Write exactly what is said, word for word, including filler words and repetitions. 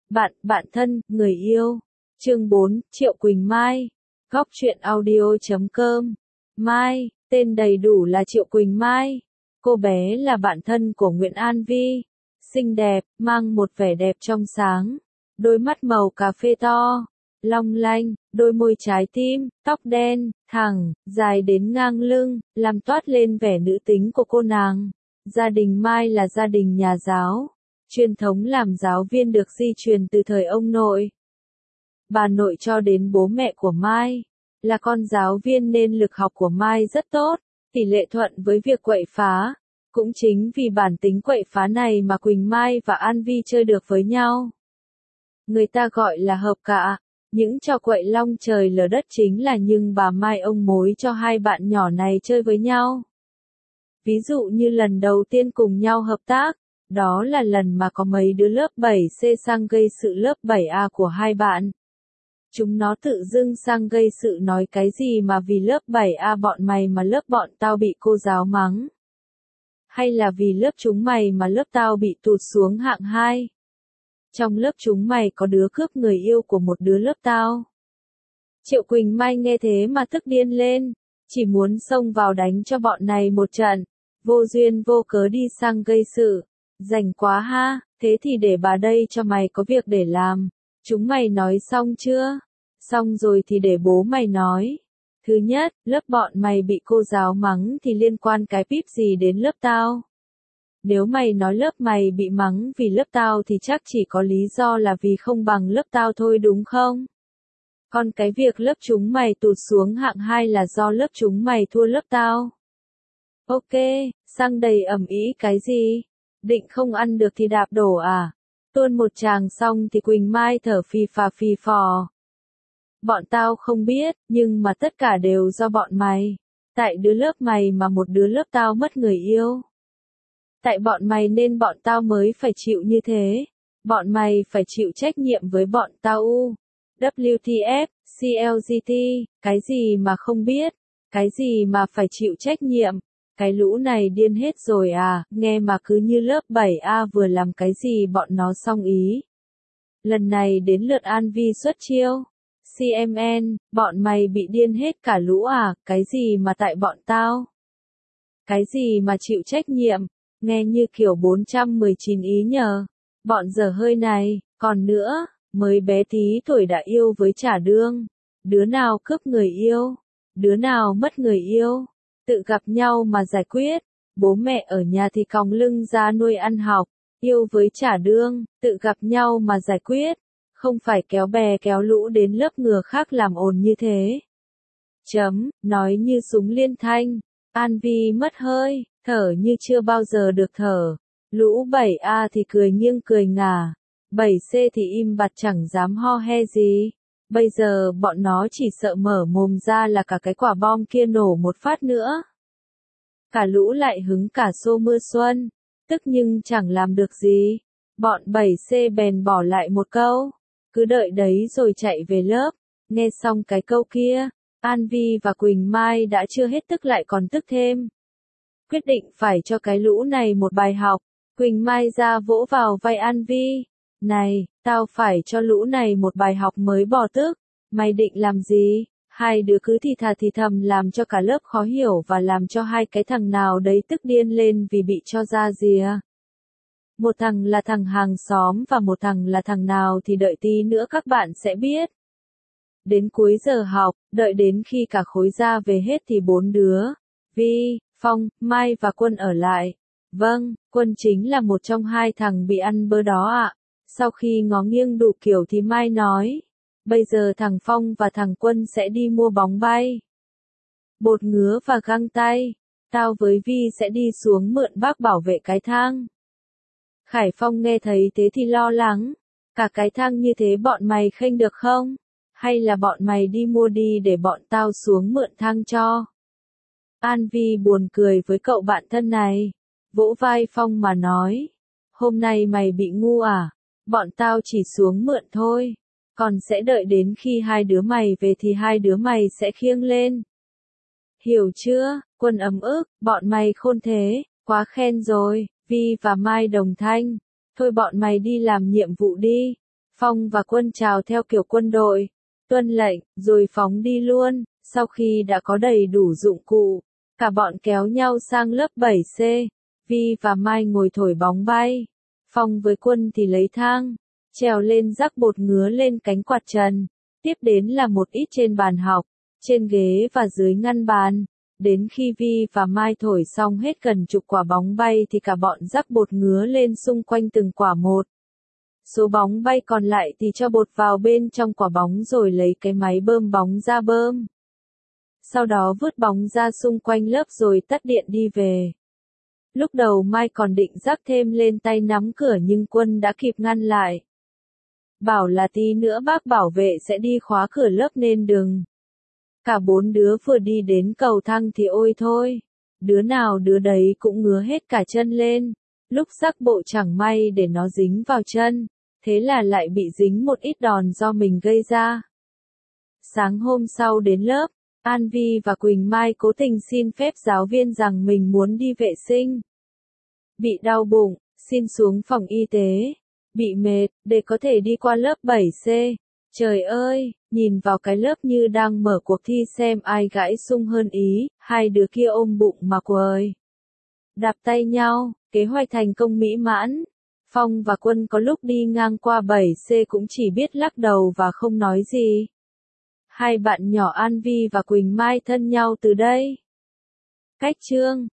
Bạn, bạn thân, người yêu. Chương bốn, Triệu Quỳnh Mai. Góc truyện audio chấm com. Mai, tên đầy đủ là Triệu Quỳnh Mai. Cô bé là bạn thân của Nguyễn An Vi. Xinh đẹp, mang một vẻ đẹp trong sáng. Đôi mắt màu cà phê to, long lanh, đôi môi trái tim, tóc đen, thẳng, dài đến ngang lưng, làm toát lên vẻ nữ tính của cô nàng. Gia đình Mai là gia đình nhà giáo. Truyền thống làm giáo viên được di truyền từ thời ông nội. Bà nội cho đến bố mẹ của Mai là con giáo viên nên lực học của Mai rất tốt, tỷ lệ thuận với việc quậy phá. Cũng chính vì bản tính quậy phá này mà Quỳnh Mai và An Vi chơi được với nhau. Người ta gọi là hợp cả, những trò quậy long trời lở đất chính là nhưng bà Mai ông mối cho hai bạn nhỏ này chơi với nhau. Ví dụ như lần đầu tiên cùng nhau hợp tác, đó là lần mà có mấy đứa lớp bảy C sang gây sự lớp bảy A của hai bạn. Chúng nó tự dưng sang gây sự nói cái gì mà vì lớp bảy A bọn mày mà lớp bọn tao bị cô giáo mắng. Hay là vì lớp chúng mày mà lớp tao bị tụt xuống hạng hai. Trong lớp chúng mày có đứa cướp người yêu của một đứa lớp tao. Triệu Quỳnh Mai nghe thế mà tức điên lên, chỉ muốn xông vào đánh cho bọn này một trận, vô duyên vô cớ đi sang gây sự. Rảnh quá ha, thế thì để bà đây cho mày có việc để làm. Chúng mày nói xong chưa? Xong rồi thì để bố mày nói. Thứ nhất, lớp bọn mày bị cô giáo mắng thì liên quan cái píp gì đến lớp tao? Nếu mày nói lớp mày bị mắng vì lớp tao thì chắc chỉ có lý do là vì không bằng lớp tao thôi đúng không? Còn cái việc lớp chúng mày tụt xuống hạng hai là do lớp chúng mày thua lớp tao. Ok, sang đầy ầm ĩ cái gì? Định không ăn được thì đạp đổ à? Tuôn một tràng xong thì Quỳnh Mai thở phì phà phì phò. Bọn tao không biết, nhưng mà tất cả đều do bọn mày. Tại đứa lớp mày mà một đứa lớp tao mất người yêu. Tại bọn mày nên bọn tao mới phải chịu như thế. Bọn mày phải chịu trách nhiệm với bọn tao u. W T F, C L G T, cái gì mà không biết, cái gì mà phải chịu trách nhiệm. Cái lũ này điên hết rồi à, nghe mà cứ như lớp bảy A vừa làm cái gì bọn nó xong ý. Lần này đến lượt An Vi xuất chiêu. C M N, bọn mày bị điên hết cả lũ à, cái gì mà tại bọn tao? Cái gì mà chịu trách nhiệm, nghe như kiểu bốn trăm mười chín ý nhờ. Bọn dở hơi này, còn nữa, mới bé tí tuổi đã yêu với trả đương. Đứa nào cướp người yêu, đứa nào mất người yêu. Tự gặp nhau mà giải quyết, bố mẹ ở nhà thì còng lưng ra nuôi ăn học, yêu với trả đương, tự gặp nhau mà giải quyết, không phải kéo bè kéo lũ đến lớp ngừa khác làm ồn như thế. Chấm, nói như súng liên thanh, An Vi mất hơi, thở như chưa bao giờ được thở, lũ bảy A thì cười nghiêng cười ngả, bảy C thì im bặt chẳng dám ho he gì. Bây giờ bọn nó chỉ sợ mở mồm ra là cả cái quả bom kia nổ một phát nữa. Cả lũ lại hứng cả xô mưa xuân, tức nhưng chẳng làm được gì. Bọn bảy C bèn bỏ lại một câu, cứ đợi đấy rồi chạy về lớp. Nghe xong cái câu kia, An Vi và Quỳnh Mai đã chưa hết tức lại còn tức thêm. Quyết định phải cho cái lũ này một bài học, Quỳnh Mai ra vỗ vào vai An Vi. Này, tao phải cho lũ này một bài học mới bỏ tức. Mày định làm gì? Hai đứa cứ thì thà thì thầm làm cho cả lớp khó hiểu và làm cho hai cái thằng nào đấy tức điên lên vì bị cho ra rìa. Một thằng là thằng hàng xóm và một thằng là thằng nào thì đợi tí nữa các bạn sẽ biết. Đến cuối giờ học, đợi đến khi cả khối ra về hết thì bốn đứa, Vi, Phong, Mai và Quân ở lại. Vâng, Quân chính là một trong hai thằng bị ăn bơ đó ạ. Sau khi ngó nghiêng đủ kiểu thì Mai nói, bây giờ thằng Phong và thằng Quân sẽ đi mua bóng bay, bột ngứa và găng tay. Tao với Vi sẽ đi xuống mượn bác bảo vệ cái thang. Khải Phong nghe thấy thế thì lo lắng, cả cái thang như thế bọn mày khênh được không? Hay là bọn mày đi mua đi để bọn tao xuống mượn thang cho? An Vi buồn cười với cậu bạn thân này, vỗ vai Phong mà nói, hôm nay mày bị ngu à? Bọn tao chỉ xuống mượn thôi, còn sẽ đợi đến khi hai đứa mày về thì hai đứa mày sẽ khiêng lên. Hiểu chưa? Quân ấm ức, bọn mày khôn thế, quá khen rồi. Vi và Mai đồng thanh, thôi bọn mày đi làm nhiệm vụ đi. Phong và Quân chào theo kiểu quân đội, tuân lệnh, rồi phóng đi luôn. Sau khi đã có đầy đủ dụng cụ, cả bọn kéo nhau sang lớp bảy C. Vi và Mai ngồi thổi bóng bay. Phong với Quân thì lấy thang, trèo lên rắc bột ngứa lên cánh quạt trần. Tiếp đến là một ít trên bàn học, trên ghế và dưới ngăn bàn. Đến khi Vi và Mai thổi xong hết gần chục quả bóng bay thì cả bọn rắc bột ngứa lên xung quanh từng quả một. Số bóng bay còn lại thì cho bột vào bên trong quả bóng rồi lấy cái máy bơm bóng ra bơm. Sau đó vứt bóng ra xung quanh lớp rồi tắt điện đi về. Lúc đầu Mai còn định rắc thêm lên tay nắm cửa nhưng Quân đã kịp ngăn lại. Bảo là tí nữa bác bảo vệ sẽ đi khóa cửa lớp nên đừng. Cả bốn đứa vừa đi đến cầu thang thì ôi thôi. Đứa nào đứa đấy cũng ngứa hết cả chân lên. Lúc rắc bộ chẳng may để nó dính vào chân. Thế là lại bị dính một ít đòn do mình gây ra. Sáng hôm sau đến lớp, An Vi và Quỳnh Mai cố tình xin phép giáo viên rằng mình muốn đi vệ sinh. Bị đau bụng, xin xuống phòng y tế. Bị mệt, để có thể đi qua lớp bảy C. Trời ơi, nhìn vào cái lớp như đang mở cuộc thi xem ai gãi sung hơn ý, hai đứa kia ôm bụng mà quời. Đạp tay nhau, kế hoạch thành công mỹ mãn. Phong và Quân có lúc đi ngang qua bảy C cũng chỉ biết lắc đầu và không nói gì. Hai bạn nhỏ An Vi và Quỳnh Mai thân nhau từ đây. Cách chương